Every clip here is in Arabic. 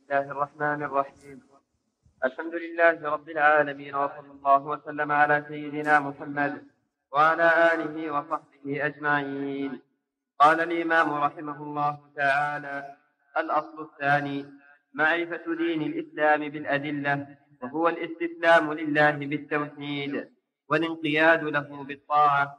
الله الرحمن الرحيم. الحمد لله رب العالمين، وصلى الله وسلم على سيدنا محمد وعلى آله وصحبه أجمعين. قال الإمام رحمه الله تعالى: الأصل الثاني معرفة دين الإسلام بالأدلة، وهو الاستسلام لله بالتوحيد والانقياد له بالطاعة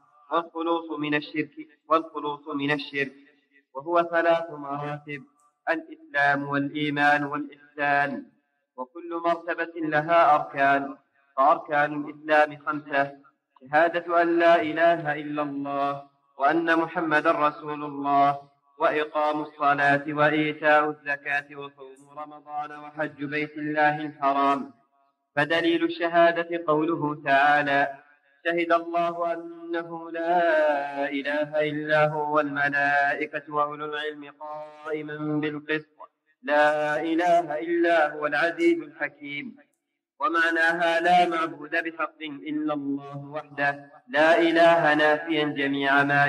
والخلوص من الشرك، وهو 3 مراتب: الإسلام والإيمان والإحسان، وكل مرتبة لها أركان. فأركان الإسلام 5: شهادة أن لا إله إلا الله وأن محمدا رسول الله، وإقام الصلاة وإيتاء الزكاة وصوم رمضان وحج بيت الله الحرام. فدليل الشهادة قوله تعالى: شهد الله أنه لا إله إلا هو والملائكة وأولو العلم قائما بالقسط، لا إله إلا هو العزيز الحكيم. ومعناها: لا معبود بحق إلا الله وحده، لا إله نافيا جميع ما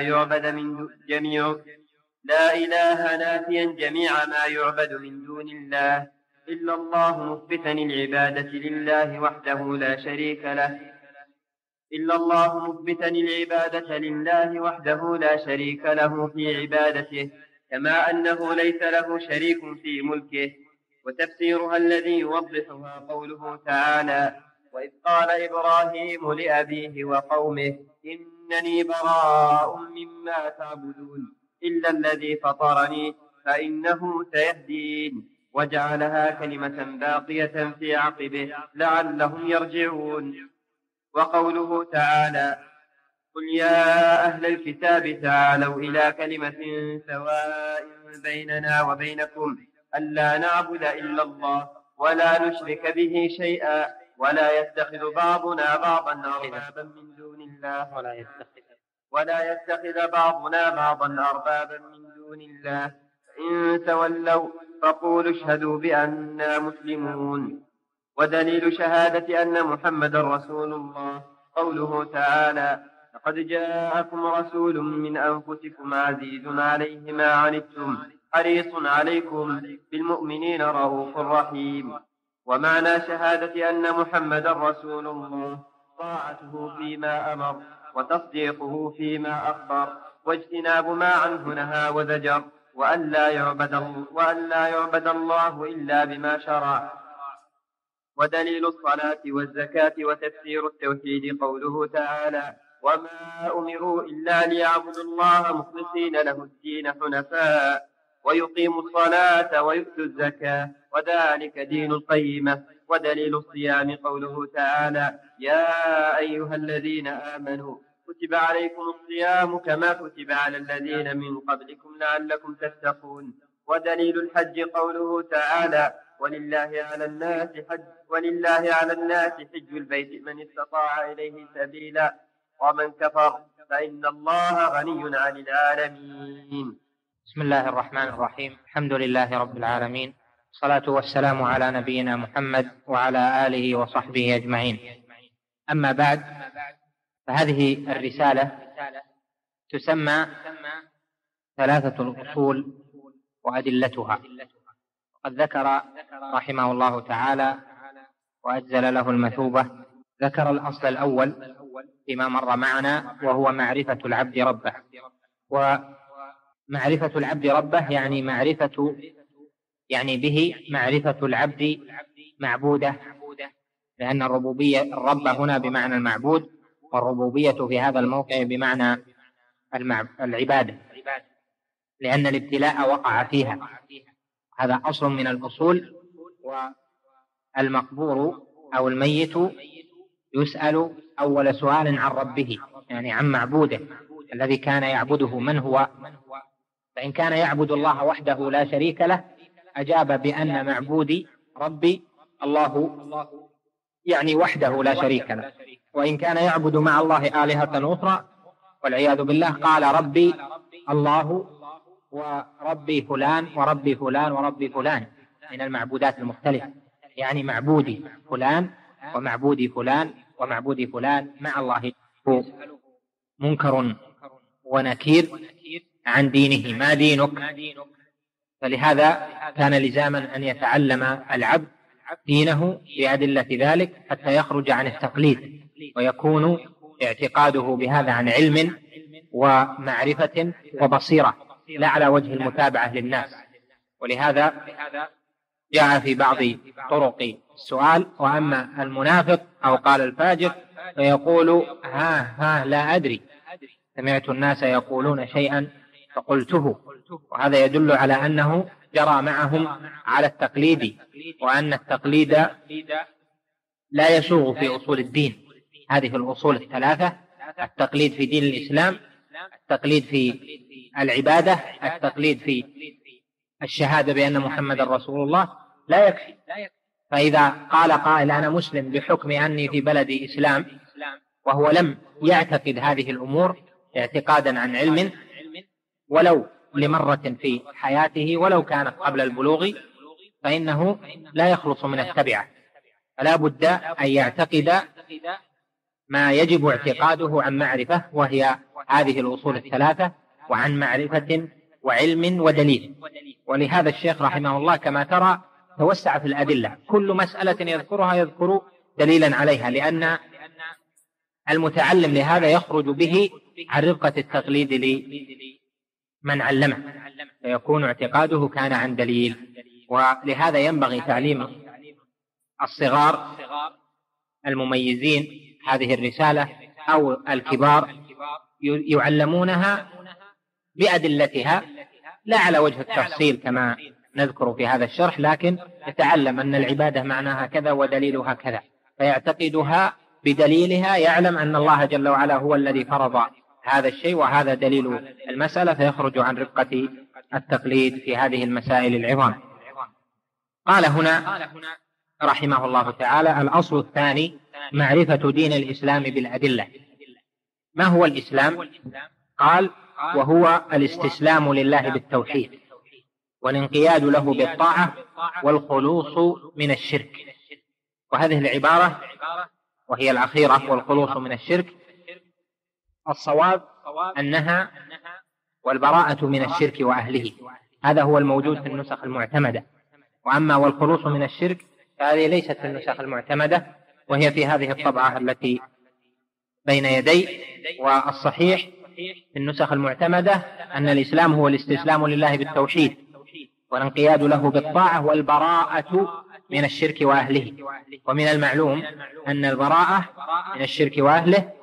يعبد من دون الله إلا الله، مثبتا العبادة لله وحده لا شريك له في عبادته، كما أنه ليس له شريك في ملكه. وتفسيرها الذي يوضحها قوله تعالى: وإذ قال إبراهيم لأبيه وقومه إنني براء مما تعبدون إلا الذي فطرني فإنه سيهدين، وجعلها كلمة باقية في عقبه لعلهم يرجعون. وقوله تعالى: قل يا أهل الكتاب تعالوا إلى كلمة سواء بيننا وبينكم ألا نعبد إلا الله ولا نشرك به شيئا ولا يتخذ بعضنا بعضا أربابا من دون الله فإن تولوا فقولوا اشهدوا بأننا مسلمون. ودليل شهادة أن محمدا رسول الله قوله تعالى: لقد جاءكم رسول من أنفسكم عزيز عليه ما عنتم حريص عليكم بالمؤمنين رؤوف رحيم. ومعنى شهادة أن محمدا رسول الله طاعته فيما أمر وتصديقه فيما أخبر واجتناب ما عنه نهى وزجر، وأن لا يعبد الله إلا بما شرع. ودليل الصلاة والزكاة وتفسير التوحيد قوله تعالى: وما أمروا إلا ليعبدوا الله مخلصين له الدين حنفاء ويقيموا الصلاة ويؤتوا الزكاة وذلك دين القيمة. ودليل الصيام قوله تعالى: يا أيها الذين آمنوا كتب عليكم الصيام كما كتب على الذين من قبلكم لعلكم تتقون. ودليل الحج قوله تعالى: ولله على الناس حج البيت من استطاع إليه سبيلا ومن كفر فإن الله غني عن العالمين. بسم الله الرحمن الرحيم. الحمد لله رب العالمين، الصلاة والسلام على نبينا محمد وعلى آله وصحبه أجمعين. أما بعد، فهذه الرسالة تسمى 3 الأصول وأدلتها. وقد ذكر رحمه الله تعالى وأجزل له المثوبة، ذكر الأصل الأول فيما مر معنا، وهو معرفة العبد ربه. ومعرفة العبد ربه يعني به معرفة العبد معبوده، لأن الرب هنا بمعنى المعبود، والربوبية في هذا الموقع بمعنى العبادة، لأن الابتلاء وقع فيها. هذا أصل من الأصول. والمقبور أو الميت يسأل أول سؤال عن ربه، يعني عن معبوده الذي كان يعبده من هو. فإن كان يعبد الله وحده لا شريك له أجاب بأن معبودي ربي الله، يعني وحده لا شريك له. وإن كان يعبد مع الله آلهة أخرى والعياذ بالله قال ربي الله وربي فلان وربي فلان وربي فلان من المعبودات المختلفة، يعني معبودي فلان ومعبودي فلان ومعبودي فلان مع الله. منكر ونكير عن دينه: ما دينك؟ فلهذا كان لزاما أن يتعلم العبد دينه بأدلة ذلك حتى يخرج عن التقليد، ويكون اعتقاده بهذا عن علم ومعرفة وبصيرة، لا على وجه المتابعة للناس. ولهذا جاء في بعض طرق السؤال: وأما المنافق أو قال الفاجر فيقول ها لا أدري، سمعت الناس يقولون شيئا فقلته. وهذا يدل على أنه جرى معهم على التقليد، وأن التقليد لا يسوغ في أصول الدين. هذه الأصول الثلاثة: التقليد في دين الإسلام، التقليد في العبادة، التقليد في الشهادة بأن محمد رسول الله، لا يكفي. فإذا قال قائل أنا مسلم بحكم أني في بلد إسلام، وهو لم يعتقد هذه الأمور اعتقادا عن علم ولو لمرة في حياته ولو كانت قبل البلوغ، فإنه لا يخلص من التبعة، فلا بد أن يعتقد ما يجب اعتقاده عن معرفة، وهي هذه الأصول الثلاثة، وعن معرفة وعلم ودليل. ولهذا الشيخ رحمه الله كما ترى توسع في الأدلة، كل مسألة يذكرها يذكر دليلا عليها، لأن المتعلم لهذا يخرج به عن رفقة التقليد لمن علمه، فيكون اعتقاده كان عن دليل. ولهذا ينبغي تعليم الصغار المميزين هذه الرسالة أو الكبار يعلمونها بأدلتها، لا على وجه التفصيل كما نذكر في هذا الشرح، لكن يتعلم أن العبادة معناها كذا ودليلها كذا، فيعتقدها بدليلها، يعلم أن الله جل وعلا هو الذي فرض هذا الشيء وهذا دليل المسألة، فيخرج عن رفقة التقليد في هذه المسائل العظام. قال هنا رحمه الله تعالى: الأصل الثاني معرفة دين الإسلام بالأدلة. ما هو الإسلام؟ قال: وهو الاستسلام لله بالتوحيد، والانقياد له بالطاعة، والخلوص من الشرك. وهذه العبارة وهي الأخيرة، والخلوص من الشرك، الصواب أنها والبراءة من الشرك وأهله، هذا هو الموجود في النسخ المعتمدة. وأما والخلوص من الشرك فهذه ليست في النسخ المعتمدة، وهي في هذه الطبعة التي بين يدي. والصحيح في النسخ المعتمدة أن الإسلام هو الاستسلام لله بالتوحيد، والانقياد له بالطاعة، والبراءة من الشرك وأهله. ومن المعلوم أن البراءة من الشرك وأهله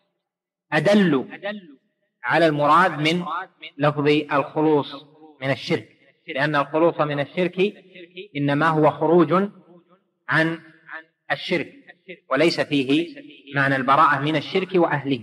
أدل على المراد من لفظ الخلوص من الشرك، لأن الخلوص من الشرك إنما هو خروج عن الشرك، وليس فيه معنى البراءة من الشرك وأهله.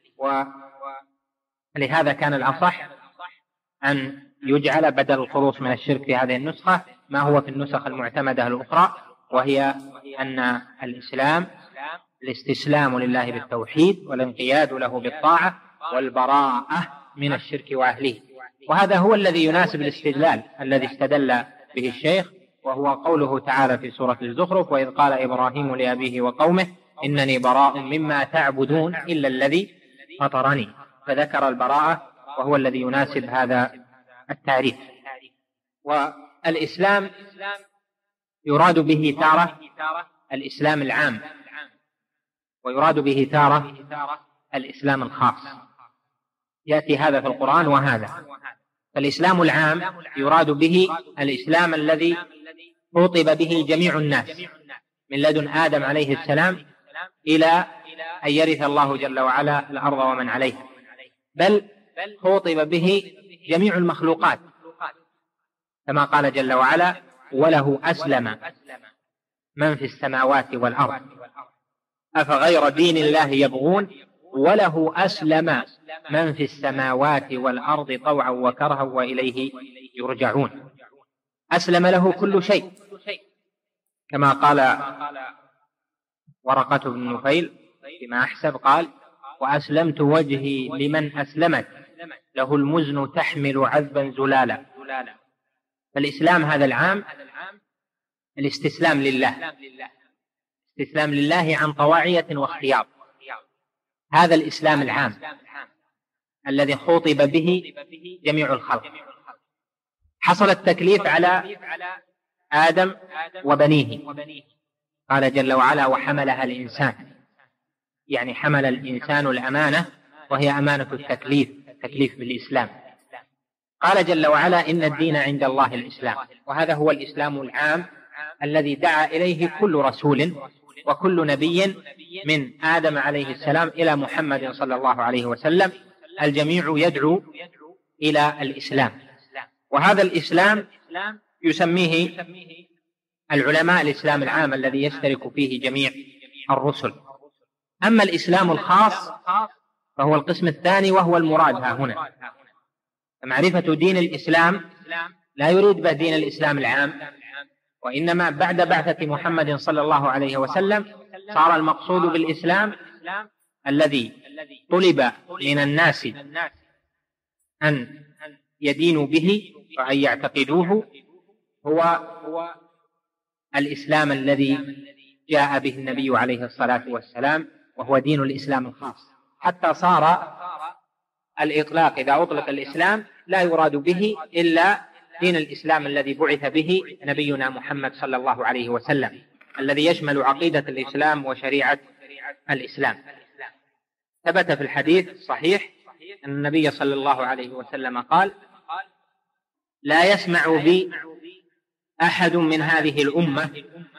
ولهذا كان الأصح أن يجعل بدل الخلوص من الشرك في هذه النسخة ما هو في النسخ المعتمدة الأخرى، وهي أن الإسلام الاستسلام لله بالتوحيد، والانقياد له بالطاعة، والبراءة من الشرك وأهله. وهذا هو الذي يناسب الاستدلال الذي استدل به الشيخ، وهو قوله تعالى في سورة الزخرف: وإذ قال إبراهيم لأبيه وقومه إنني براء مما تعبدون إلا الذي فطرني، فذكر البراءة وهو الذي يناسب هذا التعريف. والإسلام يراد به تارة الإسلام العام، ويراد به تارة الإسلام الخاص، يأتي هذا في القرآن وهذا. فالإسلام العام يراد به الإسلام الذي خطب به جميع الناس من لدن آدم عليه السلام إلى أن يرث الله جل وعلا الأرض ومن عليها، بل خطب به جميع المخلوقات، كما قال جل وعلا: وله أسلم من في السماوات والأرض أفغير دين الله يبغون وله أسلم من في السماوات والأرض طوعا وكرها وإليه يرجعون. أسلم له كل شيء، كما قال ورقة بن نفيل فيما أحسب قال: وأسلمت وجهي لمن أسلمت له المزن تحمل عذبا زلالا. فالإسلام هذا العام الاستسلام لله، استسلام لله عن طواعية واختيار، هذا الإسلام العام الذي خطب به جميع الخلق، حصل التكليف على آدم وبنيه. قال جل وعلا: وحملها الإنسان، يعني حمل الإنسان الأمانة، وهي أمانة التكليف بالإسلام. قال جل وعلا: إن الدين عند الله الإسلام، وهذا هو الإسلام العام الذي دعا إليه كل رسول وكل نبي من آدم عليه السلام إلى محمد صلى الله عليه وسلم. الجميع يدعو إلى الإسلام، وهذا الإسلام يسميه العلماء الإسلام العام الذي يشترك فيه جميع الرسل. أما الإسلام الخاص فهو القسم الثاني، وهو المراد ها هنا. معرفة دين الإسلام لا يريد به دين الإسلام العام، وإنما بعد بعثة محمد صلى الله عليه وسلم صار المقصود بالإسلام الذي طلب من الناس أن يدينوا به وأن يعتقدوه هو الإسلام الذي جاء به النبي عليه الصلاة والسلام، وهو دين الإسلام الخاص، حتى صار الإطلاق إذا أطلق الإسلام لا يراد به إلا دين الإسلام الذي بعث به نبينا محمد صلى الله عليه وسلم، الذي يشمل عقيدة الإسلام وشريعة الإسلام. ثبت في الحديث الصحيح أن النبي صلى الله عليه وسلم قال: لا يسمع بي أحد من هذه الأمة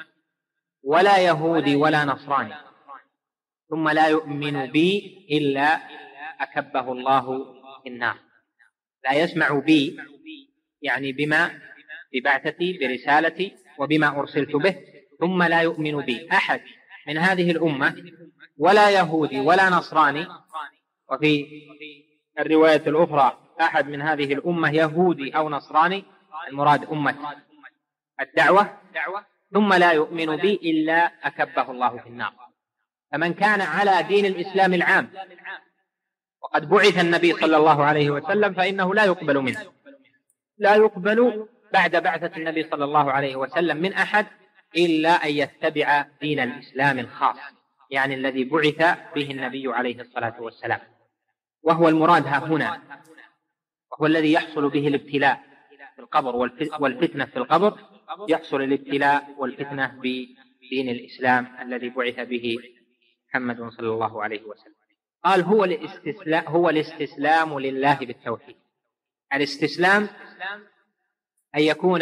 ولا يهودي ولا نصراني ثم لا يؤمن بي إلا أكبه الله في النار. لا يسمع بي يعني ببعثتي برسالتي وبما أرسلت به، ثم لا يؤمن بي أحد من هذه الأمة ولا يهودي ولا نصراني، وفي الرواية الأخرى أحد من هذه الأمة يهودي أو نصراني، المراد أمة الدعوة، ثم لا يؤمن بي إلا أكبه الله في النار. فمن كان على دين الإسلام العام وقد بعث النبي صلى الله عليه وسلم فإنه لا يقبل منه، لا يقبل بعد بعثة النبي صلى الله عليه وسلم من أحد إلا أن يتبع دين الإسلام الخاص، يعني الذي بعث به النبي عليه الصلاة والسلام، وهو المراد ها هنا، وهو الذي يحصل به الابتلاء في القبر والفتنة في القبر. يحصل الابتلاء والفتنة بدين الإسلام الذي بعث به محمد صلى الله عليه وسلم. قال: هو الاستسلام لله بالتوحيد. الاستسلام أن يكون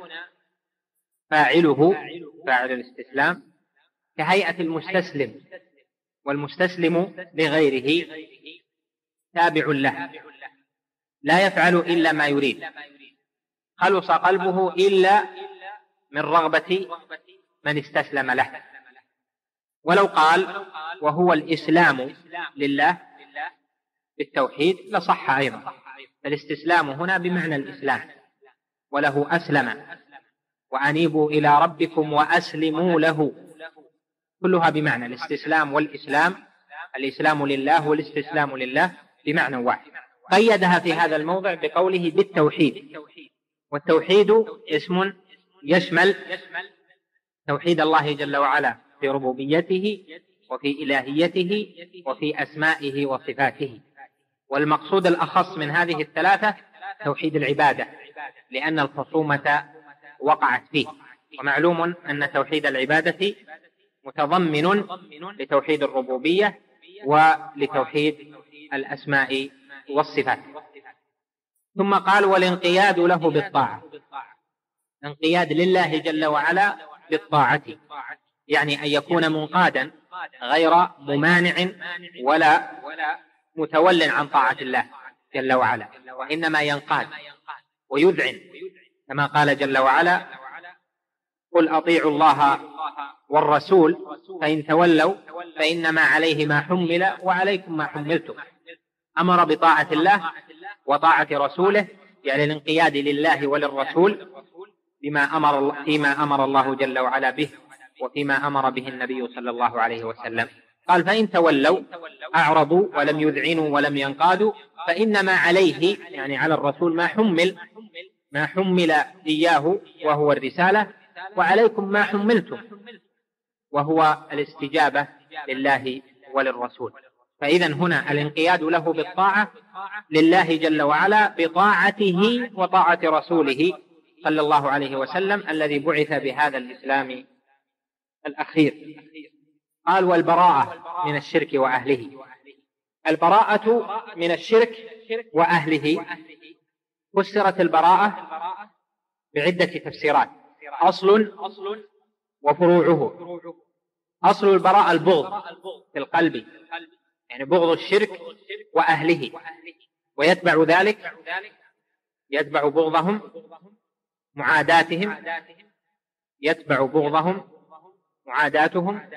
فاعل الاستسلام كهيئة المستسلم، والمستسلم لغيره تابع له، لا يفعل إلا ما يريد، خلص قلبه إلا من رغبة من استسلم له. ولو قال وهو الإسلام لله بالتوحيد لصح أيضا. فالاستسلام هنا بمعنى الإسلام، وله أسلم وأنيبوا إلى ربكم وأسلموا له، كلها بمعنى الاستسلام والإسلام. الإسلام لله والاستسلام لله بمعنى واحد. قيدها في هذا الموضع بقوله بالتوحيد، والتوحيد اسم يشمل توحيد الله جل وعلا في ربوبيته وفي إلهيته وفي أسمائه وصفاته. والمقصود الأخص من هذه الثلاثة توحيد العبادة، لأن الخصومة وقعت فيه. ومعلوم أن توحيد العبادة متضمن لتوحيد الربوبية ولتوحيد الأسماء والصفات. ثم قال: والانقياد له بالطاعة. انقياد لله جل وعلا بالطاعة، يعني أن يكون منقادا غير ممانع ولا متول عن طاعة الله جل وعلا، وإنما ينقاد ويذعن، كما قال جل وعلا: قل أطيعوا الله والرسول فإن تولوا فإنما عليه ما حمل وعليكم ما حملتم. أمر بطاعة الله وطاعة رسوله، يعني الانقياد لله وللرسول فيما أمر الله جل وعلا به وفيما أمر به النبي صلى الله عليه وسلم. قال: فإن تولوا أعرضوا ولم يذعنوا ولم ينقادوا فإنما عليه، يعني على الرسول، ما حمل إياه وهو الرسالة، وعليكم ما حملتم وهو الاستجابة لله وللرسول. فإذا هنا الانقياد له بالطاعة لله جل وعلا بطاعته وطاعة رسوله صلى الله عليه وسلم الذي بعث بهذا الإسلام الأخير. قال: والبراءة من الشرك وأهله. البراءة من الشرك وأهله فسرت البراءة بعدة تفسيرات: أصل وفروعه. أصل البراءة البغض في القلب، يعني بغض الشرك وأهله، ويتبع ذلك يتبع بغضهم معاداتهم، يتبع بغضهم معاداتهم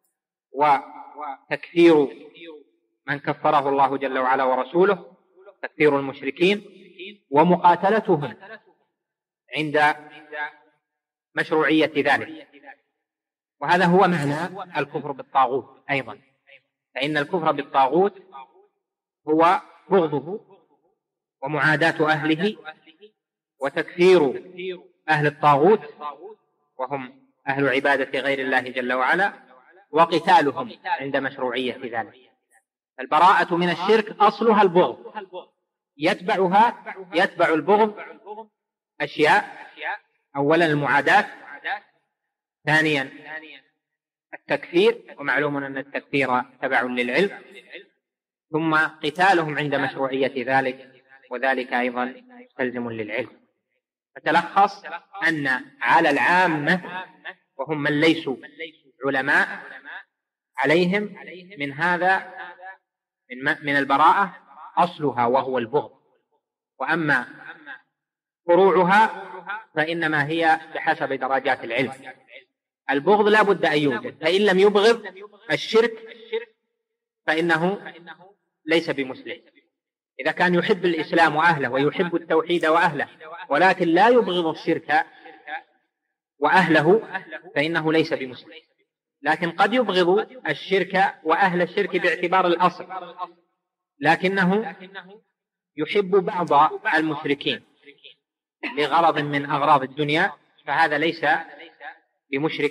وتكفير من كفره الله جل وعلا ورسوله، تكفير المشركين، ومقاتلتهم عند مشروعية ذلك. وهذا هو معنى الكفر بالطاغوت أيضا، فإن الكفر بالطاغوت هو بغضه ومعاداة أهله وتكفير أهل الطاغوت وهم أهل عبادة غير الله جل وعلا، وقتالهم عند مشروعية ذلك. البراءة من الشرك أصلها البغض، يتبع البغض أشياء: أولا المعاداة، ثانيا التكفير، ومعلوم أن التكفير تبع للعلم، ثم قتالهم عند مشروعية ذلك، وذلك أيضا مستلزم للعلم. فتلخص أن على العامة وهم من ليسوا علماء عليهم من هذا من البراءة أصلها وهو البغض، وأما فروعها فإنما هي بحسب درجات العلم. البغض لا بد أن يوجد، فإن لم يبغض الشرك فإنه ليس بمسلم. إذا كان يحب الإسلام وأهله ويحب التوحيد وأهله ولكن لا يبغض الشرك وأهله فإنه ليس بمسلم. لكن قد يبغض الشرك وأهل الشرك باعتبار الأصل، لكنه يحب بعض المشركين لغرض من أغراض الدنيا، فهذا ليس بمشرك،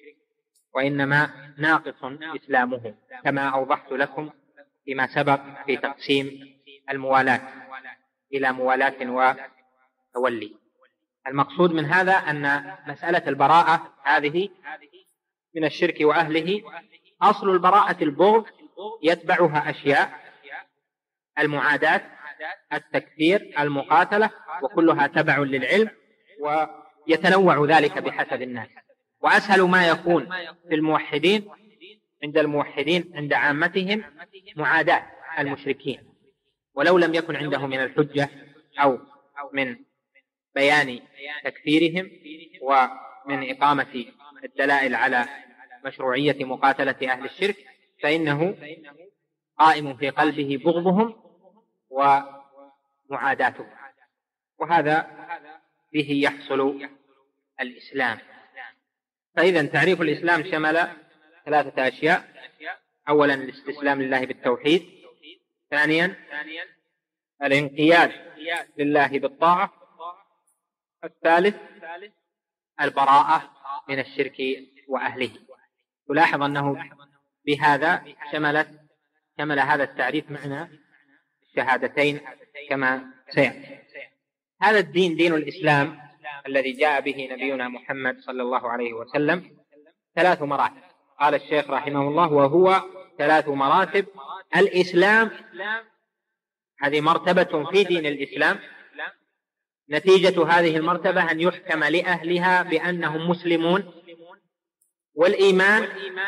وإنما ناقص إسلامه، كما أوضحت لكم فيما سبق في تقسيم الموالاة إلى موالاة وتولي. المقصود من هذا أن مسألة البراءة هذه من الشرك وأهله أصل البراءة البغض، يتبعها أشياء: المعاداة، التكفير، المقاتلة، وكلها تبع للعلم، ويتنوع ذلك بحسب الناس. وأسهل ما يكون في الموحدين عند عامتهم معاداة المشركين، ولو لم يكن عندهم من الحجة أو من بيان تكفيرهم ومن إقامة الدلائل على مشروعية مقاتلة أهل الشرك، فإنه قائم في قلبه بغضهم ومعاداتهم، وهذا به يحصل الإسلام. فإذا تعريف الإسلام شمل 3 أشياء: أولا الاستسلام لله بالتوحيد، ثانيا الانقياد لله بالطاعة، الثالث البراءة من الشرك وأهله. تلاحظ أنه بهذا شمل هذا التعريف معنى الشهادتين كما سيأتي. هذا الدين، دين الإسلام الذي جاء به نبينا محمد صلى الله عليه وسلم، 3 مراتب. قال الشيخ رحمه الله: وهو 3 مراتب. الإسلام هذه مرتبة في دين الإسلام، نتيجة هذه المرتبة أن يحكم لأهلها بأنهم مسلمون، والإيمان،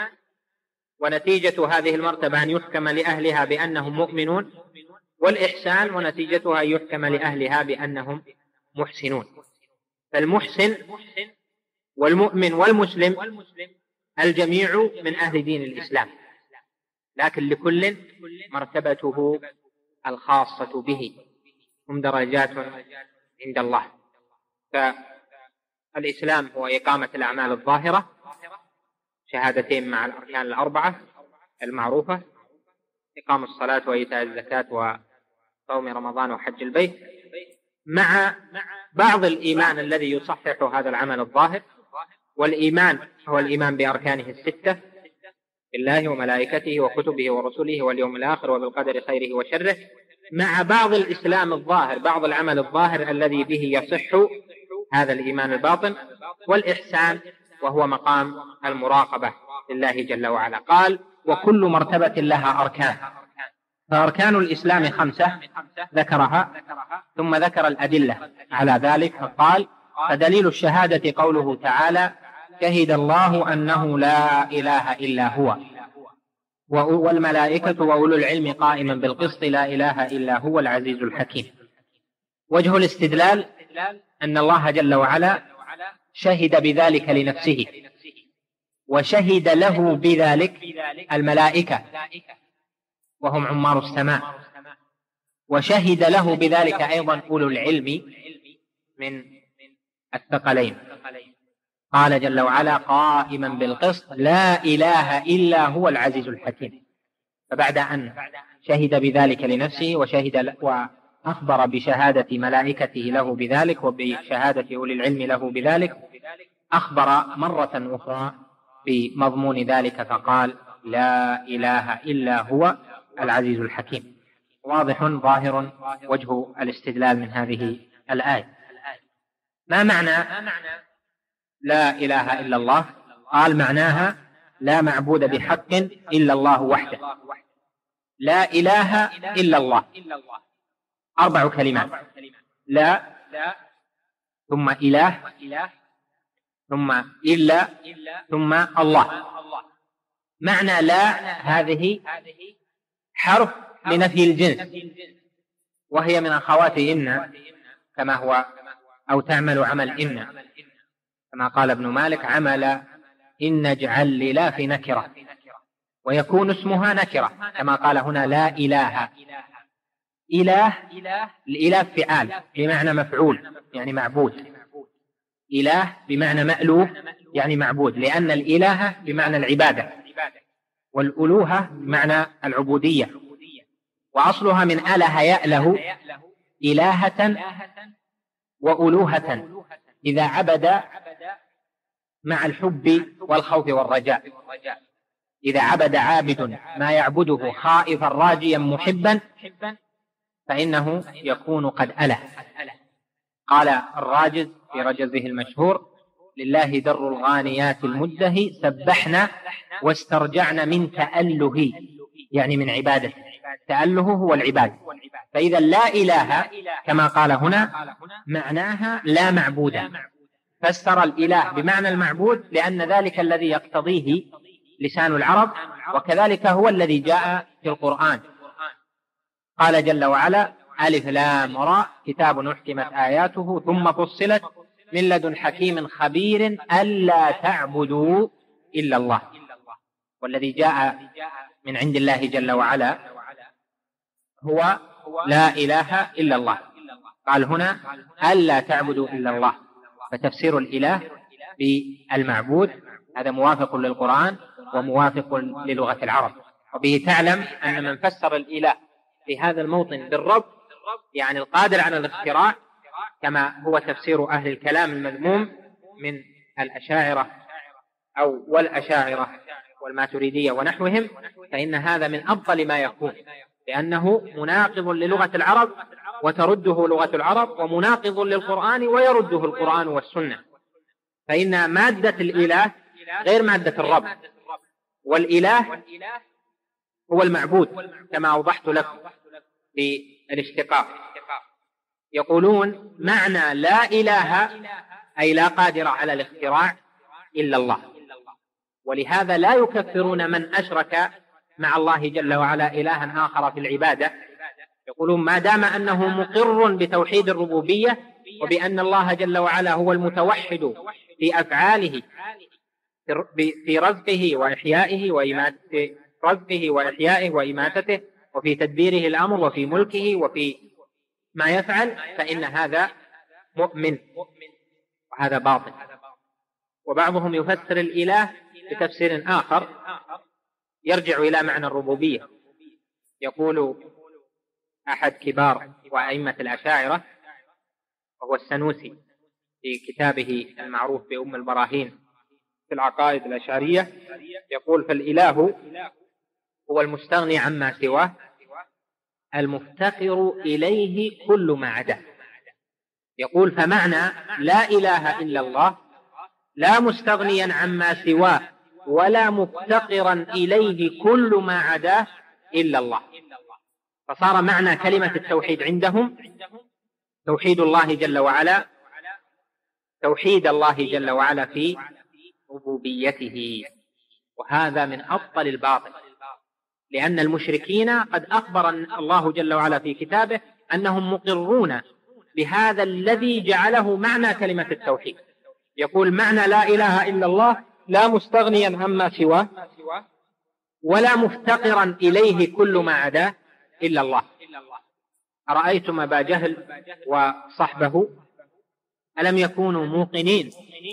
ونتيجة هذه المرتبة أن يحكم لأهلها بأنهم مؤمنون، والإحسان، ونتيجتها أن يحكم لأهلها بأنهم محسنون. فالمحسن والمؤمن والمسلم الجميع من أهل دين الإسلام، لكن لكل مرتبته الخاصة به، هم درجات عند الله. فالإسلام هو إقامة الأعمال الظاهرة، شهادتين مع الأركان 4 المعروفة: إقام الصلاة وإيتاء الزكاة وصوم رمضان وحج البيت، مع بعض الإيمان الذي يصحح هذا العمل الظاهر. والإيمان هو الإيمان بأركانه 6: بالله وملائكته وكتبه ورسله واليوم الآخر وبالقدر خيره وشره، مع بعض الإسلام الظاهر، بعض العمل الظاهر الذي به يصح هذا الإيمان الباطن، والإحسان وهو مقام المراقبة لله جل وعلا. قال: وكل مرتبة لها أركان، فأركان الإسلام 5 ذكرها، ثم ذكر الأدلة على ذلك فقال: فدليل الشهادة قوله تعالى: شهد الله أنه لا إله إلا هو والملائكة وأولو العلم قائما بالقسط لا إله إلا هو العزيز الحكيم. وجه الاستدلال أن الله جل وعلا شهد بذلك لنفسه، وشهد له بذلك الملائكة وهم عمار السماء، وشهد له بذلك أيضا أولو العلم من الثقلين. قال جل وعلا: قائما بالقسط لا إله إلا هو العزيز الحكيم. فبعد أن شهد بذلك لنفسه وأخبر بشهادة ملائكته له بذلك وبشهادة أولي العلم له بذلك، أخبر مرة أخرى بمضمون ذلك فقال: لا إله إلا هو العزيز الحكيم. واضح ظاهر وجه الاستدلال من هذه الآية. ما معنى لا إله إلا الله؟ قال: معناها لا معبود بحق إلا الله وحده. لا إله إلا الله 4 كلمات: لا، ثم إله، ثم إلا، ثم الله. معنى لا هذه حرف لنفي الجنس، وهي من أخوات إن، كما هو أو تعمل عمل إن، كما قال ابن مالك: عمل إن اجعل للا في نكرة، ويكون اسمها نكرة، كما قال هنا: لا إله. إله، الإله فعال بمعنى مفعول يعني معبود، إله بمعنى مألوه يعني معبود، لأن الإله بمعنى العبادة، والألوهة بمعنى العبودية، وأصلها من أله يأله إلهة وألوهة، إذا عبد مع الحب والخوف والرجاء. إذا عبد عابد ما يعبده خائفا راجيا محبا فإنه يكون قد أله. قال الراجز في رجزه المشهور: لله در الغانيات المدهي سبحنا واسترجعنا من تأله، يعني من عبادته. تأله هو العباد. فإذا لا إله كما قال هنا معناها لا معبود، فسر الإله بمعنى المعبود لأن ذلك الذي يقتضيه لسان العرب، وكذلك هو الذي جاء في القرآن. قال جل وعلا: ألف لام راء كتاب أحكمت آياته ثم فصلت من لدن حكيم خبير ألا تعبدوا إلا الله. والذي جاء من عند الله جل وعلا هو لا إله إلا الله. قال هنا: ألا تعبدوا إلا الله. فتفسير الإله بالمعبود هذا موافق للقرآن وموافق للغة العرب. وبه تعلم أن من فسر الإله في هذا الموطن بالرب يعني القادر على الاختراع، كما هو تفسير أهل الكلام المذموم من الأشاعرة والأشاعرة والماتريدية ونحوهم، فإن هذا من أبطل ما يكون، لأنه مناقض للغة العرب وترده لغة العرب، ومناقض للقرآن ويرده القرآن والسنة. فإن مادة الإله غير مادة الرب، والإله هو المعبود كما أوضحت لكم في الاشتقاق. يقولون معنى لا إله أي لا قادر على الاختراع إلا الله، ولهذا لا يكفرون من أشرك مع الله جل وعلا إلها آخر في العبادة. يقولون ما دام أنه مقر بتوحيد الربوبية وبأن الله جل وعلا هو المتوحد في أفعاله، في رزقه وإحيائه وإماتته، وفي تدبيره الأمر، وفي ملكه، وفي ما يفعل، فإن هذا مؤمن، وهذا باطل. وبعضهم يفسر الإله بتفسير آخر يرجع إلى معنى الربوبية. يقول أحد كبار وأئمة الأشاعرة وهو السنوسي في كتابه المعروف بأم البراهين في العقائد الأشعرية، يقول: فالإله هو المستغني عما سواه المفتقر إليه كل ما عداه. يقول: فمعنى لا إله إلا الله لا مستغنيا عما سواه ولا مفتقرا إليه كل ما عداه إلا الله. فصار معنى كلمة التوحيد عندهم توحيد الله جل وعلا، توحيد الله جل وعلا في ربوبيته، وهذا من أبطل الباطل، لأن المشركين قد أخبر الله جل وعلا في كتابه أنهم مقرون بهذا الذي جعله معنى كلمة التوحيد. يقول: معنى لا إله إلا الله لا مستغنيا عما سواه ولا مفتقرا إليه كل ما عداه إلا الله. أرأيتم أبا جهل وصحبه ألم يكونوا موقنين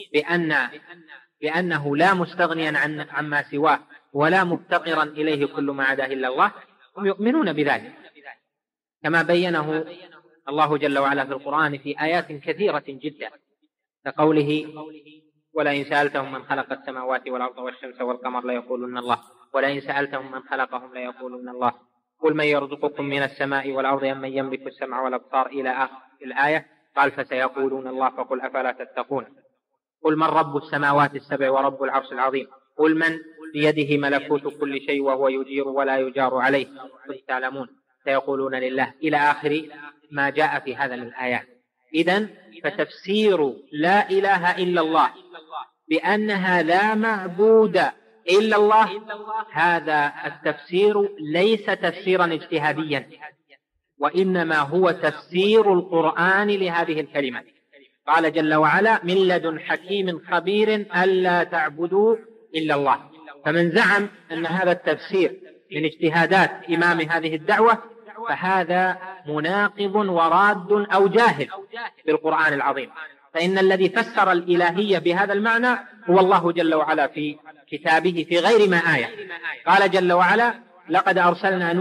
بأنه لا مستغنيا عما سواه ولا مفتقرا إليه كل ما عداه إلا الله؟ هم يؤمنون بذلك، كما بينه الله جل وعلا في القرآن في آيات كثيرة جدا، كقوله: ولئن سألتهم من خلق السماوات والأرض والشمس والقمر ليقولن الله ولئن سألتهم من خلقهم ليقولن الله قل من يرزقكم من السماء والأرض أم من يملك السمع والأبصار إلى آخر الآية. قال: فسيقولون الله فقل أفلا تتقون. قل: من رب السماوات السبع ورب العرش العظيم قل من بيده ملكوت كل شيء وهو يجير ولا يجار عليه قل تعلمون سيقولون لله، إلى آخر ما جاء في هذا من الآيات. إذن فتفسير لا إله إلا الله بأنها لا معبود إلا الله، هذا التفسير ليس تفسيرا اجتهاديا، وإنما هو تفسير القرآن لهذه الكلمة. قال جل وعلا: من لدن حكيم خبير ألا تعبدوا إلا الله. فمن زعم أن هذا التفسير من اجتهادات إمام هذه الدعوة فهذا مناقض وراد أو جاهل بالقرآن العظيم، فإن الذي فسر الإلهية بهذا المعنى هو الله جل وعلا في كتابه في غير ما آية. قال جل وعلا: لقد أرسلنا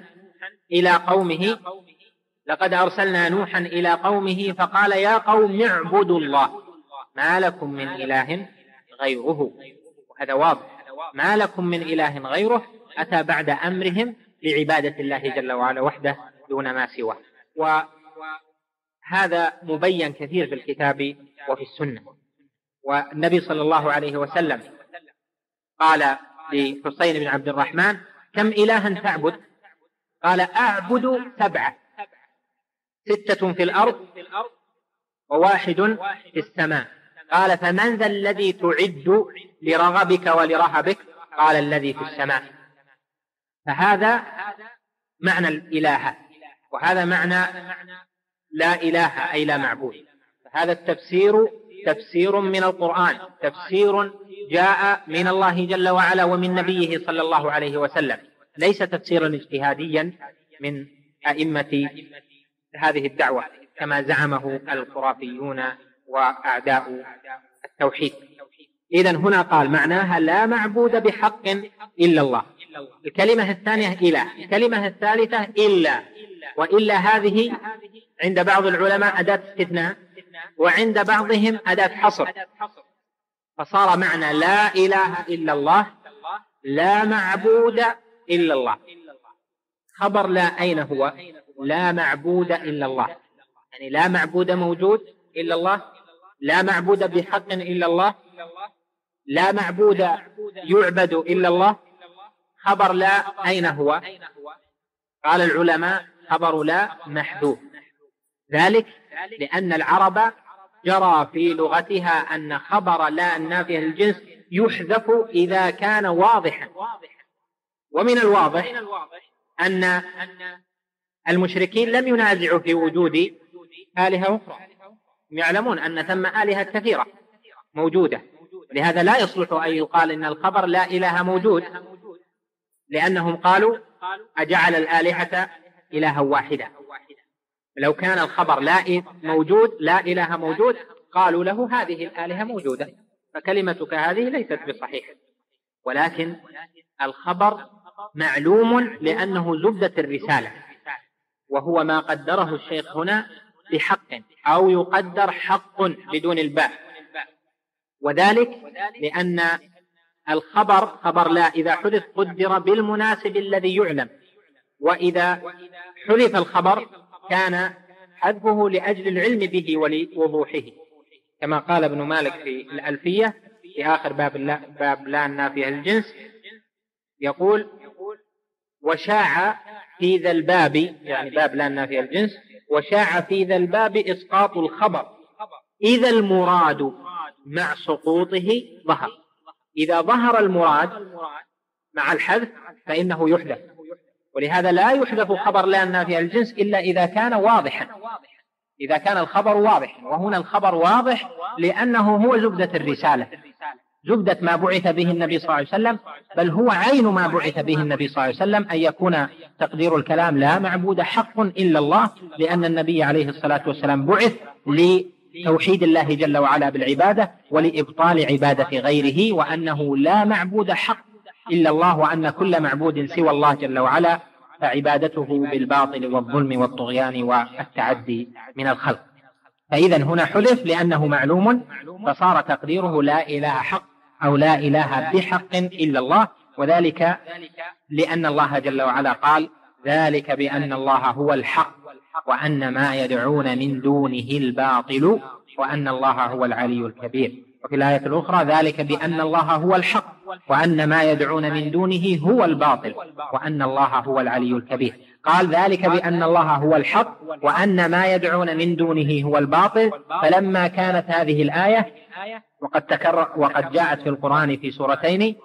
نوحا إلى قومه فقال يا قوم اعبدوا الله ما لكم من إله غيره. وهذا واضح، ما لكم من إله غيره أتى بعد أمرهم بعبادة الله جل وعلا وحده دون ما سواه. وهذا مبين كثير في الكتاب وفي السنة. والنبي صلى الله عليه وسلم قال لحسين بن عبد الرحمن: كم إلها تعبد؟ قال: أعبد 7، 6 في الأرض و1 في السماء. قال: فمن ذا الذي تعد لرغبك ولرهبك؟ قال: الذي في السماء. فهذا معنى الإله، وهذا معنى لا إله أي لا معبود. فهذا التفسير تفسير من القرآن، تفسير جاء من الله جل وعلا ومن نبيه صلى الله عليه وسلم، ليس تفسيرا اجتهاديا من أئمة هذه الدعوة كما زعمه الخرافيون وأعداء التوحيد. إذن هنا قال معناها لا معبود بحق إلا الله. الكلمة الثانية إله، الكلمة الثالثة إلا، وإلا هذه عند بعض العلماء أداة استثناء وعند بعضهم أداة حصر، فصار معنى لا إله إلا الله لا معبود إلا الله. خبر لا أين هو؟ لا معبود إلا الله، يعني لا معبود موجود إلا الله، لا معبود بحق إلا الله، لا معبود يعبد إلا الله. خبر لا أين هو؟ قال العلماء خبر لا محذوف، ذلك لأن العرب جرى في لغتها أن خبر لا النافية للجنس يحذف إذا كان واضحا. ومن الواضح أن المشركين لم ينازعوا في وجود آلهة أخرى، يعلمون أن ثم آلهة كثيرة موجودة، لهذا لا يصلح أن يقال إن الخبر لا إله موجود، لأنهم قالوا أجعل الآلهة إلها واحدة. لو كان الخبر لا موجود لا إله موجود قالوا له هذه الآلهة موجودة، فكلمتك هذه ليست بصحيحة. ولكن الخبر معلوم لأنه زبدة الرسالة، وهو ما قدره الشيخ هنا بحق، أو يقدر حق بدون الباء، وذلك لأن الخبر خبر لا إذا حدث قدر بالمناسب الذي يعلم، وإذا حذف الخبر كان حذفه لأجل العلم به ولوضوحه، كما قال ابن مالك في الألفية في آخر باب لا النافية للجنس، يقول: وشاع في ذا الباب، يعني باب لا النافية للجنس، وشاع في ذا الباب إسقاط الخبر إذا المراد مع سقوطه ظهر. إذا ظهر المراد مع الحذف فإنه يحذف، ولهذا لا يحذف خبر لا النافية للجنس إلا إذا كان واضحا، إذا كان الخبر واضحا. وهنا الخبر واضح لأنه هو زبدة الرسالة، زبدة ما بعث به النبي صلى الله عليه وسلم، بل هو عين ما بعث به النبي صلى الله عليه وسلم، أن يكون تقدير الكلام: لا معبود حق إلا الله، لأن النبي عليه الصلاة والسلام بعث لتوحيد الله جل وعلا بالعبادة ولإبطال عبادة غيره، وأنه لا معبود حق إلا الله، وأن كل معبود سوى الله جل وعلا فعبادته بالباطل والظلم والطغيان والتعدي من الخلق. فإذا هنا حذف لأنه معلوم، فصار تقديره لا إله حق أو لا إله بحق إلا الله، وذلك لأن الله جل وعلا قال: ذلك بأن الله هو الحق وأن ما يدعون من دونه الباطل وأن الله هو العلي الكبير. وفي الآية الأخرى: ذلك بأن الله هو الحق وأن ما يدعون من دونه هو الباطل وأن الله هو العلي الكبير. قال: ذلك بأن الله هو الحق وأن ما يدعون من دونه هو الباطل. فلما كانت هذه الآية وقد جاءت في القرآن في سورتين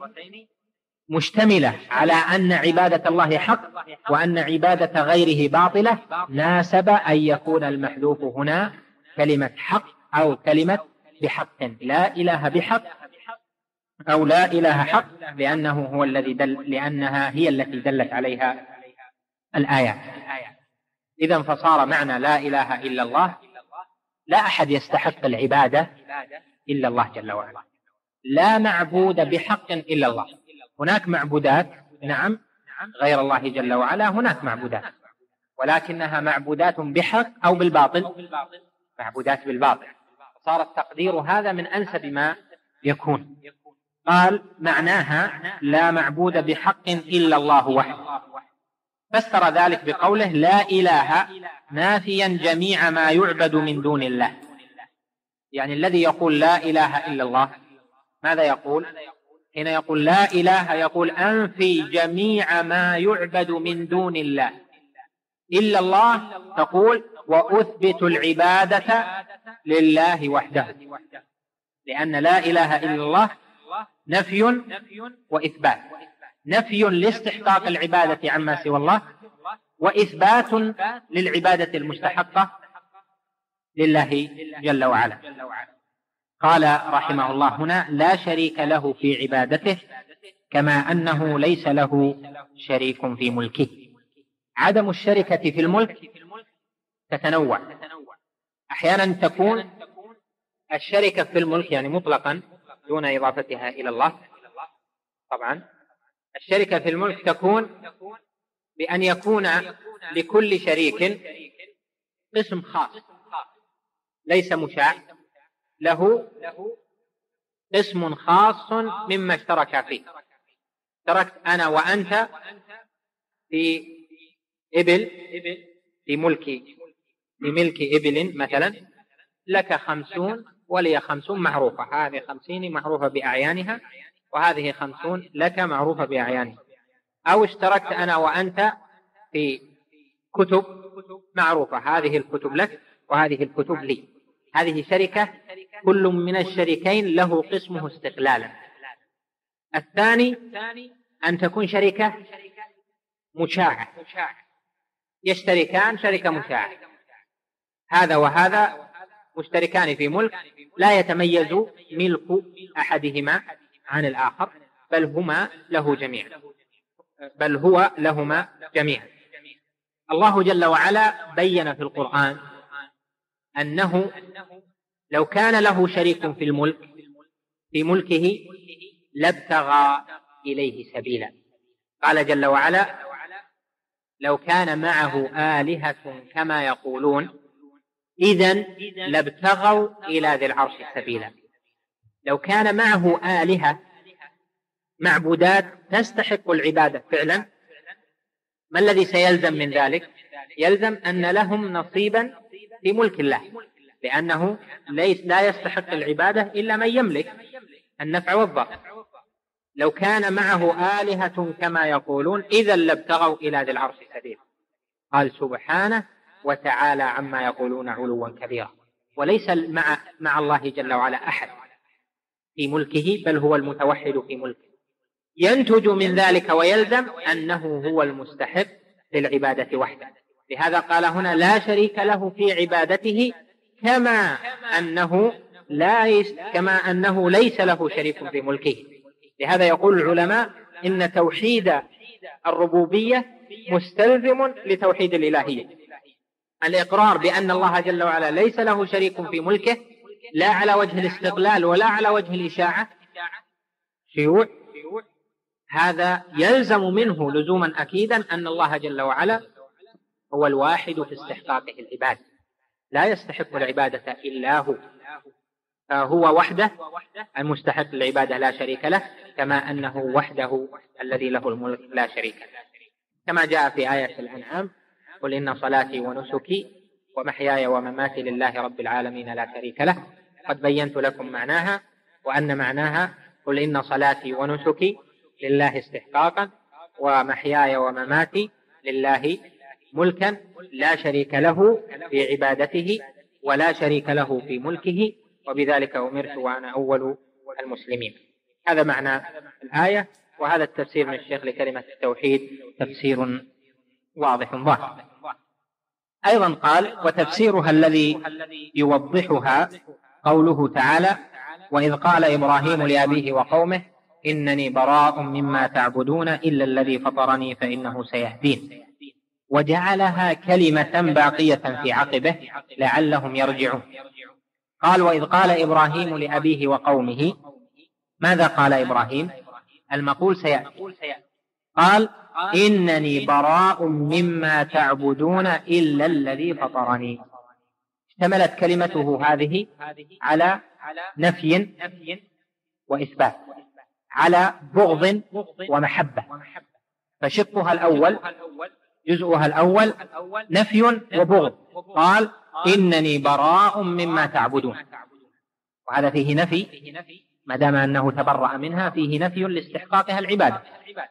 مشتملة على أن عبادة الله حق وأن عبادة غيره باطلة، ناسب أن يكون المحذوف هنا كلمة حق أو كلمة بحق، لا إله بحق أو لا إله حق، لأنه هو الذي لأنها هي التي دلت عليها الآيات. إذن فصار معنى لا إله إلا الله: لا أحد يستحق العبادة إلا الله جل وعلا، لا معبود بحق إلا الله. هناك معبودات، نعم، غير الله جل وعلا، هناك معبودات، ولكنها معبودات بحق أو بالباطل، معبودات بالباطل. صار التقدير هذا من أنسب ما يكون. قال: معناها لا معبود بحق إلا الله وحده. فسر ذلك بقوله: لا إله نافيا جميع ما يعبد من دون الله. يعني الذي يقول لا إله إلا الله ماذا يقول؟ حين يقول لا إله يقول أنفي جميع ما يعبد من دون الله. إلا الله تقول وأثبت العبادة لله وحده، لأن لا إله إلا الله نفي وإثبات، نفي لاستحقاق العبادة عما سوى الله، وإثبات للعبادة المستحقة لله جل وعلا. قال رحمه الله هنا: لا شريك له في عبادته كما أنه ليس له شريك في ملكه. عدم الشركة في الملك تتنوع، أحيانا تكون الشركة في الملك يعني مطلقا دون إضافتها إلى الله. طبعا الشركة في الملك تكون بأن يكون لكل شريك قسم خاص ليس مشاع، له قسم خاص مما اشترك فيه. اشتركت أنا وأنت في إبل، في ملك إبل مثلا، لك 50 ولي 50 معروفة، هذه 50 معروفة بأعيانها وهذه 50 لك معروفة بأعيانها. أو اشتركت أنا وأنت في كتب معروفة، هذه الكتب لك وهذه الكتب لي، هذه شركة، كل من الشريكين له قسمه استقلالا. الثاني أن تكون شركة مشاعة، يشتركان شركة مشاعة، هذا وهذا مشتركان في ملك، لا يتميز ملك أحدهما عن الآخر، بل هو لهما جميعا. الله جل وعلا بين في القرآن أنه لو كان له شريك في ملكه لابتغى إليه سبيلا. قال جل وعلا: لو كان معه آلهة كما يقولون إذن لابتغوا إلى ذي العرش سبيلا. لو كان معه آلهة معبودات تستحق العبادة فعلا، ما الذي سيلزم من ذلك؟ يلزم أن لهم نصيبا في ملك الله، لأنه لا يستحق العبادة إلا من يملك النفع والضر. لو كان معه آلهة كما يقولون إذا لابتغوا إلى ذي العرش سبيلا. قال سبحانه وتعالى عما يقولون علوا كبيرا. وليس مع الله جل وعلا أحد في ملكه، بل هو المتوحد في ملكه. ينتج من ذلك ويلزم أنه هو المستحق للعبادة وحده. لهذا قال هنا لا شريك له في عبادته، كما أنه ليس له شريك في ملكه. لهذا يقول العلماء إن توحيد الربوبية مستلزم لتوحيد الإلهية. الإقرار بأن الله جل وعلا ليس له شريك في ملكه، لا على وجه الاستقلال ولا على وجه الإشاعة شيوع، هذا يلزم منه لزوما أكيدا أن الله جل وعلا هو الواحد في استحقاقه العبادة، لا يستحق العبادة إلا هو، فهو وحده المستحق للعبادة لا شريك له، كما أنه وحده الذي له الملك لا شريك له، كما جاء في آية الأنعام قل إن صلاتي ونسكي ومحياي ومماتي لله رب العالمين لا شريك له. قد بينت لكم معناها، وأن معناها قل إن صلاتي ونسكي لله استحقاقا، ومحياي ومماتي لله ملكا لا شريك له في عبادته ولا شريك له في ملكه، وبذلك أمرت وأنا أول المسلمين. هذا معنى الآية، وهذا التفسير من الشيخ لكلمة التوحيد تفسير واضح ظاهر. أيضا قال وتفسيرها الذي يوضحها قوله تعالى وإذ قال إبراهيم لأبيه وقومه إنني براء مما تعبدون إلا الذي فطرني فإنه سيهدين، وجعلها كلمة باقية في عقبه لعلهم يرجعون. قال وإذ قال إبراهيم لأبيه وقومه، ماذا قال إبراهيم؟ المقول سيأتي. قال إنني براء مما تعبدون إلا الذي فطرني. اشتملت كلمته هذه على نفي وإثبات، على بغض ومحبة، فشقها الأول جزءها الأول نفي وبغض. قال إنني براء مما تعبدون، وهذا فيه نفي، ما دام أنه تبرأ منها فيه نفي لاستحقاقها العبادة.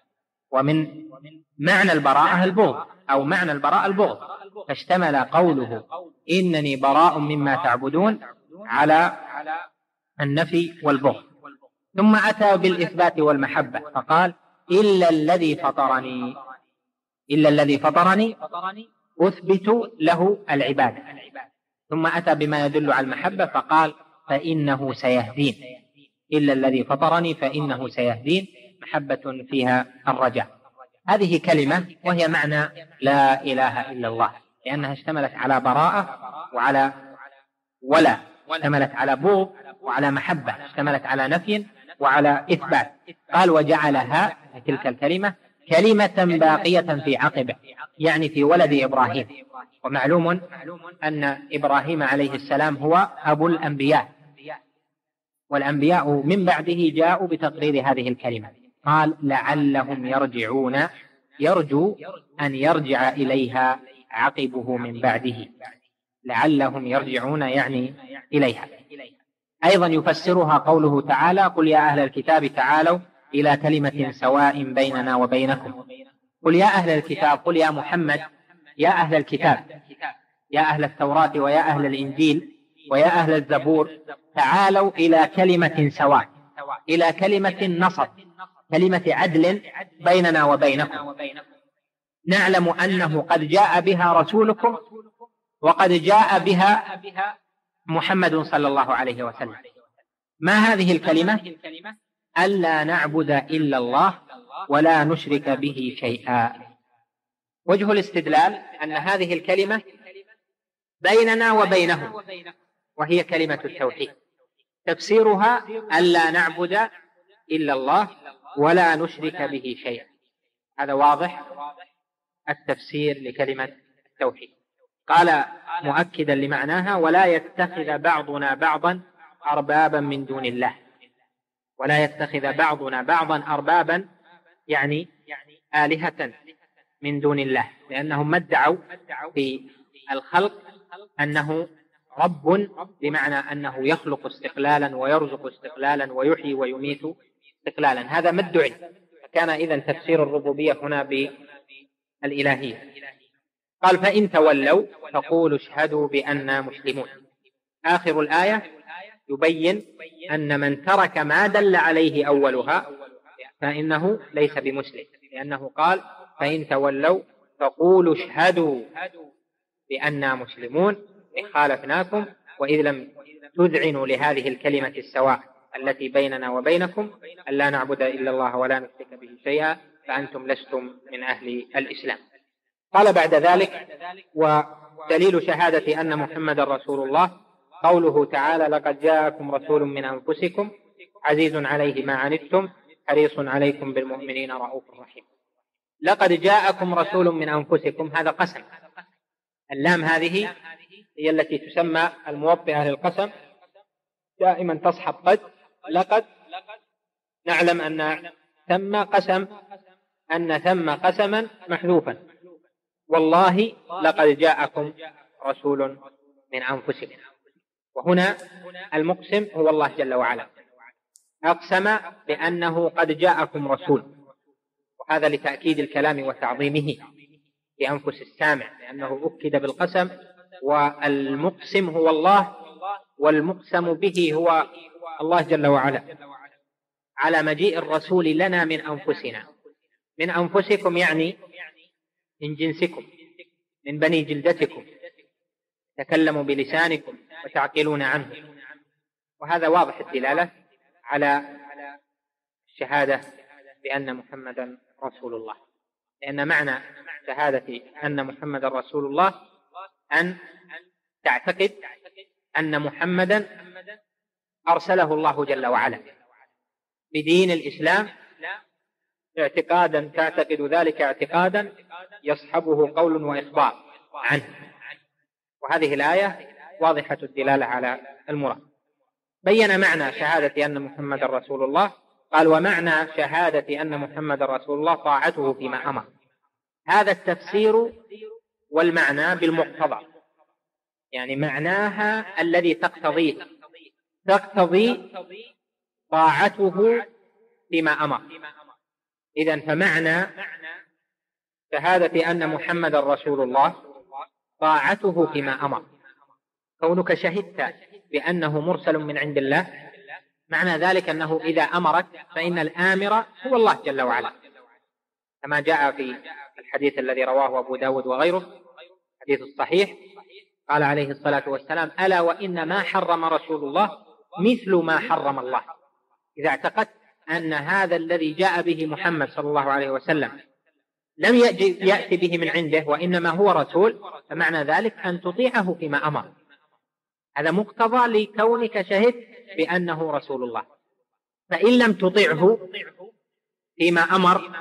ومن معنى البراءة البغض، أو معنى البراءة البغض، فاشتمل قوله إنني براء مما تعبدون على النفي والبغض. ثم أتى بالإثبات والمحبة فقال إلا الذي فطرني، إلا الذي فطرني أثبت له العبادة. ثم أتى بما يدل على المحبة فقال فإنه سيهدين، إلا الذي فطرني فإنه سيهدين، محبة فيها الرجاء. هذه كلمة وهي معنى لا إله إلا الله، لأنها اشتملت على براءة وعلى ولا، اشتملت على بغض وعلى محبة، اشتملت على نفي وعلى إثبات. قال وجعلها تلك الكلمة كلمة باقية في عقبه، يعني في ولد إبراهيم. ومعلوم أن إبراهيم عليه السلام هو أبو الأنبياء، والأنبياء من بعده جاءوا بتقرير هذه الكلمة. قال لعلهم يرجعون، يرجو أن يرجع إليها عقبه من بعده، لعلهم يرجعون يعني إليها. أيضا يفسرها قوله تعالى قل يا أهل الكتاب تعالوا إلى كلمة سواء بيننا وبينكم. قل يا أهل الكتاب، قل يا محمد يا أهل الكتاب، يا أهل التوراة ويا أهل الإنجيل ويا أهل الزبور، تعالوا إلى كلمة سواء، إلى كلمة نصب، كلمة عدل بيننا وبينكم، نعلم أنه قد جاء بها رسولكم وقد جاء بها محمد صلى الله عليه وسلم. ما هذه الكلمة؟ ألا نعبد إلا الله ولا نشرك به شيئا. وجه الاستدلال أن هذه الكلمة بيننا وبينهم، وهي كلمة التوحيد. تفسيرها ألا نعبد إلا الله ولا نشرك به شيئا. هذا واضح التفسير لكلمة التوحيد. قال مؤكدا لمعناها ولا يتخذ بعضنا بعضا أربابا من دون الله. ولا يتخذ بعضنا بعضا أربابا يعني آلهة من دون الله، لأنهم ما ادعوا في الخلق أنه رب، بمعنى أنه يخلق استقلالا ويرزق استقلالا ويحيي ويميت استقلالا، هذا ما ادعي. فكان إذن تفسير الربوبية هنا بالإلهية. قال فإن تولوا فقولوا اشهدوا بأننا مسلمون. آخر الآية يبين أن من ترك ما دل عليه أولها فإنه ليس بمسلم، لأنه قال فإن تولوا فقولوا اشهدوا بأننا مسلمون، خالفناكم وإذ لم تذعنوا لهذه الكلمة السواء التي بيننا وبينكم ألا نعبد إلا الله ولا نشرك به شيئا فأنتم لستم من أهل الإسلام. قال بعد ذلك ودليل شهادة أن محمد رسول الله قوله تعالى لقد جاءكم رسول من أنفسكم عزيز عليه ما عنتم حريص عليكم بالمؤمنين رؤوف رحيم. لقد جاءكم رسول من أنفسكم، هذا قسم. اللام هذه هي التي تسمى الموطئة للقسم، دائما تصحب قد. لقد نعلم أن ثم قسما محذوفا، والله لقد جاءكم رسول من أنفسكم. وهنا المقسم هو الله جل وعلا، أقسم بأنه قد جاءكم رسول، وهذا لتأكيد الكلام وتعظيمه في أنفس السامع، لأنه أكد بالقسم، والمقسم هو الله والمقسم به هو الله جل وعلا، على مجيء الرسول لنا من أنفسنا. من أنفسكم يعني من جنسكم، من بني جلدتكم، تكلموا بلسانكم وتعقلون عنه. وهذا واضح الدلالة على الشهادة بأن محمدا رسول الله، لأن معنى شهادة أن محمدا رسول الله أن تعتقد أن محمدا أرسله الله جل وعلا بدين الإسلام اعتقادا، تعتقد ذلك اعتقادا يصحبه قول وإخبار عنه. وهذه الآية واضحة الدلالة على المراد. بين معنى شهادة أن محمد رسول الله، قال ومعنى شهادة أن محمد رسول الله طاعته فيما أمر. هذا التفسير والمعنى بالمقتضى، يعني معناها الذي تقتضي طاعته فيما أمر. إذن فمعنى شهادة أن محمد رسول الله طاعته فيما أمر. كونك شهدت بأنه مرسل من عند الله، معنى ذلك أنه إذا أمرك فإن الآمر هو الله جل وعلا، كما جاء في الحديث الذي رواه أبو داود وغيره، حديث الصحيح، قال عليه الصلاة والسلام ألا وإن ما حرم رسول الله مثل ما حرم الله. إذا اعتقدت أن هذا الذي جاء به محمد صلى الله عليه وسلم لم يأتي به من عنده وإنما هو رسول، فمعنى ذلك أن تطيعه فيما أمر. هذا مقتضى لكونك شهدت بأنه رسول الله. فإن لم تطيعه فيما أمر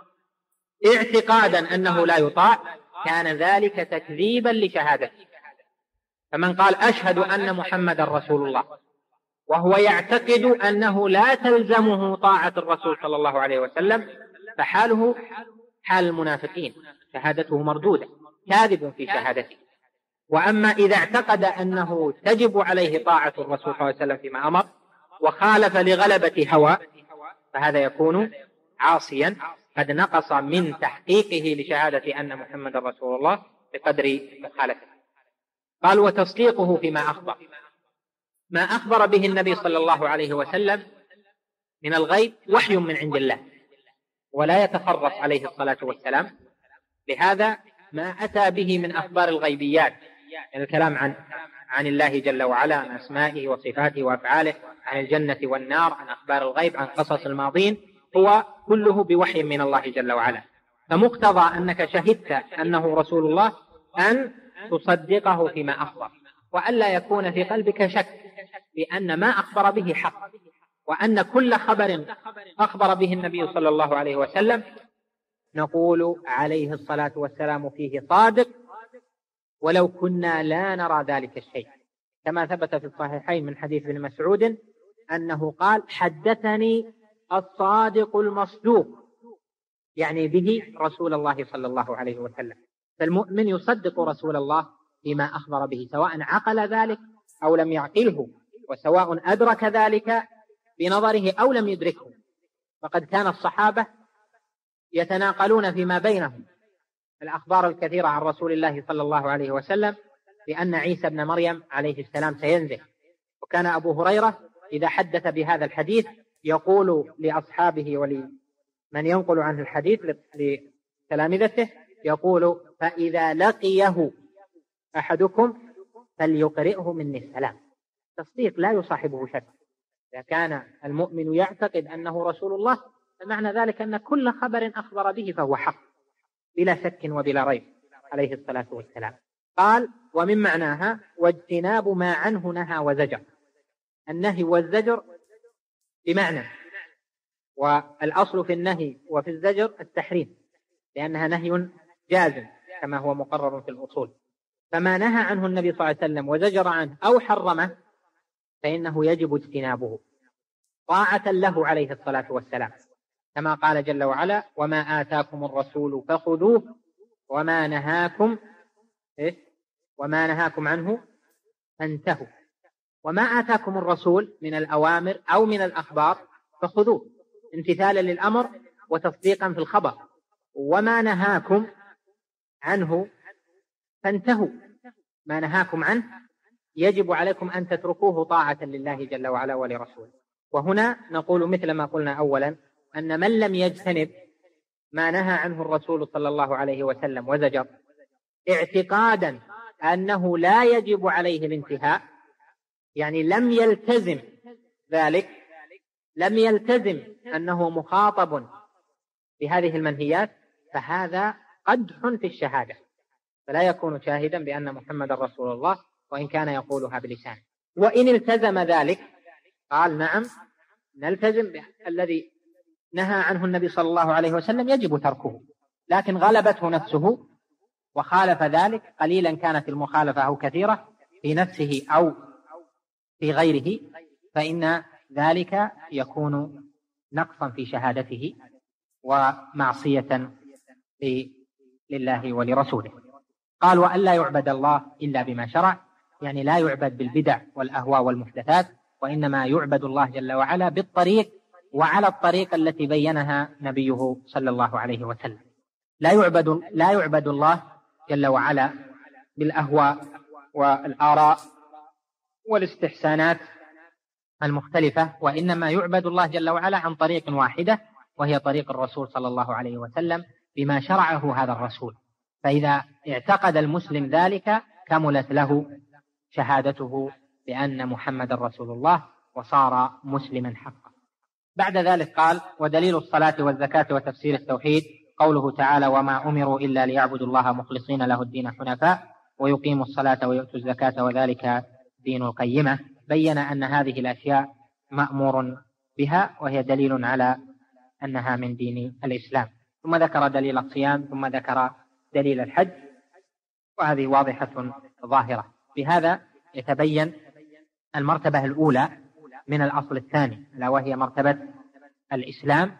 اعتقادا أنه لا يطاع كان ذلك تكذيبا لشهادته. فمن قال أشهد أن محمد رسول الله وهو يعتقد أنه لا تلزمه طاعة الرسول صلى الله عليه وسلم فحاله حال المنافقين، شهادته مردودة، كاذب في شهادته. وأما إذا اعتقد أنه تجب عليه طاعة الرسول صلى الله عليه وسلم فيما أمر وخالف لغلبة هوى فهذا يكون عاصيا قد نقص من تحقيقه لشهادة أن محمد رسول الله بقدر مخالفته. قال وتصديقه فيما أخبر، ما أخبر به النبي صلى الله عليه وسلم من الغيب وحي من عند الله ولا يتخرص عليه الصلاة والسلام، لهذا ما أتى به من أخبار الغيبيات، يعني الكلام عن الله جل وعلا، عن أسمائه وصفاته وأفعاله، عن الجنة والنار، عن أخبار الغيب، عن قصص الماضين، هو كله بوحي من الله جل وعلا. فمقتضى أنك شهدت أنه رسول الله أن تصدقه فيما أخبر، وألا يكون في قلبك شك بأن ما أخبر به حق، وأن كل خبر أخبر به النبي صلى الله عليه وسلم نقول عليه الصلاة والسلام فيه صادق ولو كنا لا نرى ذلك الشيء، كما ثبت في الصحيحين من حديث ابن مسعود أنه قال حدثني الصادق المصدوق، يعني به رسول الله صلى الله عليه وسلم. فالمؤمن يصدق رسول الله فيما أخبر به، سواء عقل ذلك أو لم يعقله، وسواء أدرك ذلك بنظره أو لم يدركه. فقد كان الصحابة يتناقلون فيما بينهم الأخبار الكثيرة عن رسول الله صلى الله عليه وسلم بأن عيسى ابن مريم عليه السلام سينزل. وكان أبو هريرة إذا حدث بهذا الحديث يقول لأصحابه ولمن ينقل عنه الحديث لتلامذته، يقول: فإذا لقيه أحدكم فليقرئه مني السلام. تصديق لا يصاحبه شك. إذا كان المؤمن يعتقد أنه رسول الله فمعنى ذلك أن كل خبر أخبر به فهو حق بلا شك وبلا ريب عليه الصلاة والسلام. قال: ومن معناها واجتناب ما عنه نهى وزجر. النهي والزجر بمعنى، والأصل في النهي وفي الزجر التحريم، لأنها نهي جازم كما هو مقرر في الأصول. فما نهى عنه النبي صلى الله عليه وسلم وزجر عنه أو حرمه فإنه يجب اجتنابه طاعة له عليه الصلاة والسلام، كما قال جل وعلا: وما آتاكم الرسول فخذوه وما نهاكم عنه فانتهوا. وما آتاكم الرسول من الأوامر أو من الأخبار فخذوه امتثالا للأمر وتصديقا في الخبر، وما نهاكم عنه فانتهوا. ما نهاكم عنه يجب عليكم أن تتركوه طاعة لله جل وعلا ولرسوله. وهنا نقول مثل ما قلنا أولا، أن من لم يجتنب ما نهى عنه الرسول صلى الله عليه وسلم وزجر اعتقادا أنه لا يجب عليه الانتهاء، يعني لم يلتزم ذلك، لم يلتزم أنه مخاطب بهذه المنهيات، فهذا قدح في الشهادة، فلا يكون شاهدا بأن محمد رسول الله وإن كان يقولها بلسانه. وإن التزم ذلك قال: نعم نلتزم الذي نهى عنه النبي صلى الله عليه وسلم يجب تركه، لكن غلبته نفسه وخالف ذلك، قليلا كانت المخالفة أو كثيرة في نفسه أو في غيره، فإن ذلك يكون نقصا في شهادته ومعصية لله ولرسوله. قال: وأن لا يعبد الله إلا بما شرع، يعني لا يعبد بالبدع والأهواء والمحدثات، وإنما يعبد الله جل وعلا بالطريق وعلى الطريق التي بينها نبيه صلى الله عليه وسلم. لا يعبد الله جل وعلا بالأهواء والآراء والاستحسانات المختلفة، وإنما يعبد الله جل وعلا عن طريق واحدة، وهي طريق الرسول صلى الله عليه وسلم بما شرعه هذا الرسول. فإذا اعتقد المسلم ذلك كملت له شهادته بأن محمد رسول الله وصار مسلما حقا. بعد ذلك قال: ودليل الصلاة والزكاة وتفسير التوحيد قوله تعالى: وما أمروا إلا ليعبدوا الله مخلصين له الدين حنفاء ويقيموا الصلاة ويؤتوا الزكاة وذلك دين القيمة. بين أن هذه الأشياء مأمور بها، وهي دليل على أنها من دين الإسلام. ثم ذكر دليل الصيام، ثم ذكر دليل الحج، وهذه واضحة ظاهرة. بهذا يتبين المرتبة الأولى من الأصل الثاني، ألا وهي مرتبة الإسلام.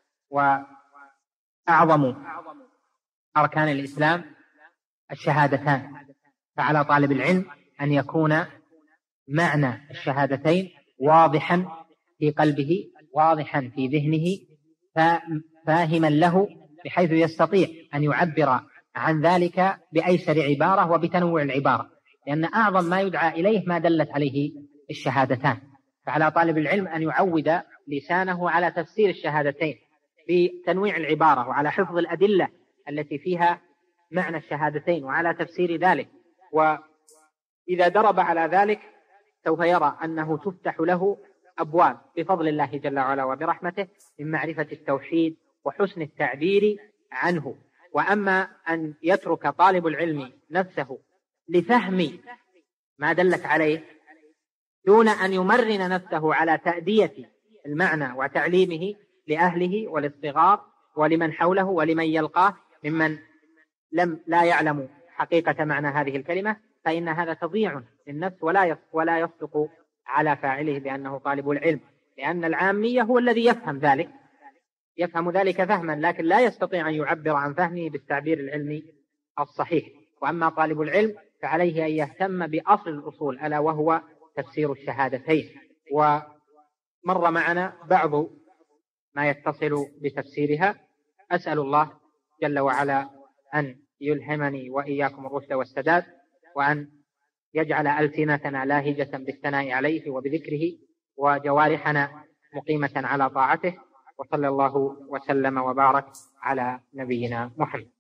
وأعظم أركان الإسلام الشهادتان، فعلى طالب العلم أن يكون معنى الشهادتين واضحا في قلبه، واضحا في ذهنه، فاهما له بحيث يستطيع أن يعبر عن ذلك بأيسر عبارة وبتنوع العبارة، لأن أعظم ما يدعى إليه ما دلت عليه الشهادتان. فعلى طالب العلم أن يعود لسانه على تفسير الشهادتين بتنويع العبارة، وعلى حفظ الأدلة التي فيها معنى الشهادتين وعلى تفسير ذلك. وإذا درب على ذلك سوف يرى أنه تفتح له أبواب بفضل الله جل وعلا وبرحمته من معرفة التوحيد وحسن التعبير عنه. وأما أن يترك طالب العلم نفسه لفهم ما دلت عليه دون أن يمرن نفسه على تأدية المعنى وتعليمه لأهله وللصغار ولمن حوله ولمن يلقاه ممن لا يعلم حقيقة معنى هذه الكلمة، فإن هذا تضييع للنفس ولا يصدق على فاعله بأنه طالب العلم، لأن العامية هو الذي يفهم ذلك فهما، لكن لا يستطيع أن يعبر عن فهمه بالتعبير العلمي الصحيح. وأما طالب العلم فعليه أن يهتم بأصل الأصول، ألا وهو تفسير الشهادتين. ومر معنا بعض ما يتصل بتفسيرها. أسأل الله جل وعلا أن يلهمني وإياكم الرشد والسداد، وأن يجعل ألسنتنا لاهجة بالثناء عليه وبذكره، وجوارحنا مقيمة على طاعته. وصلى الله وسلم وبارك على نبينا محمد.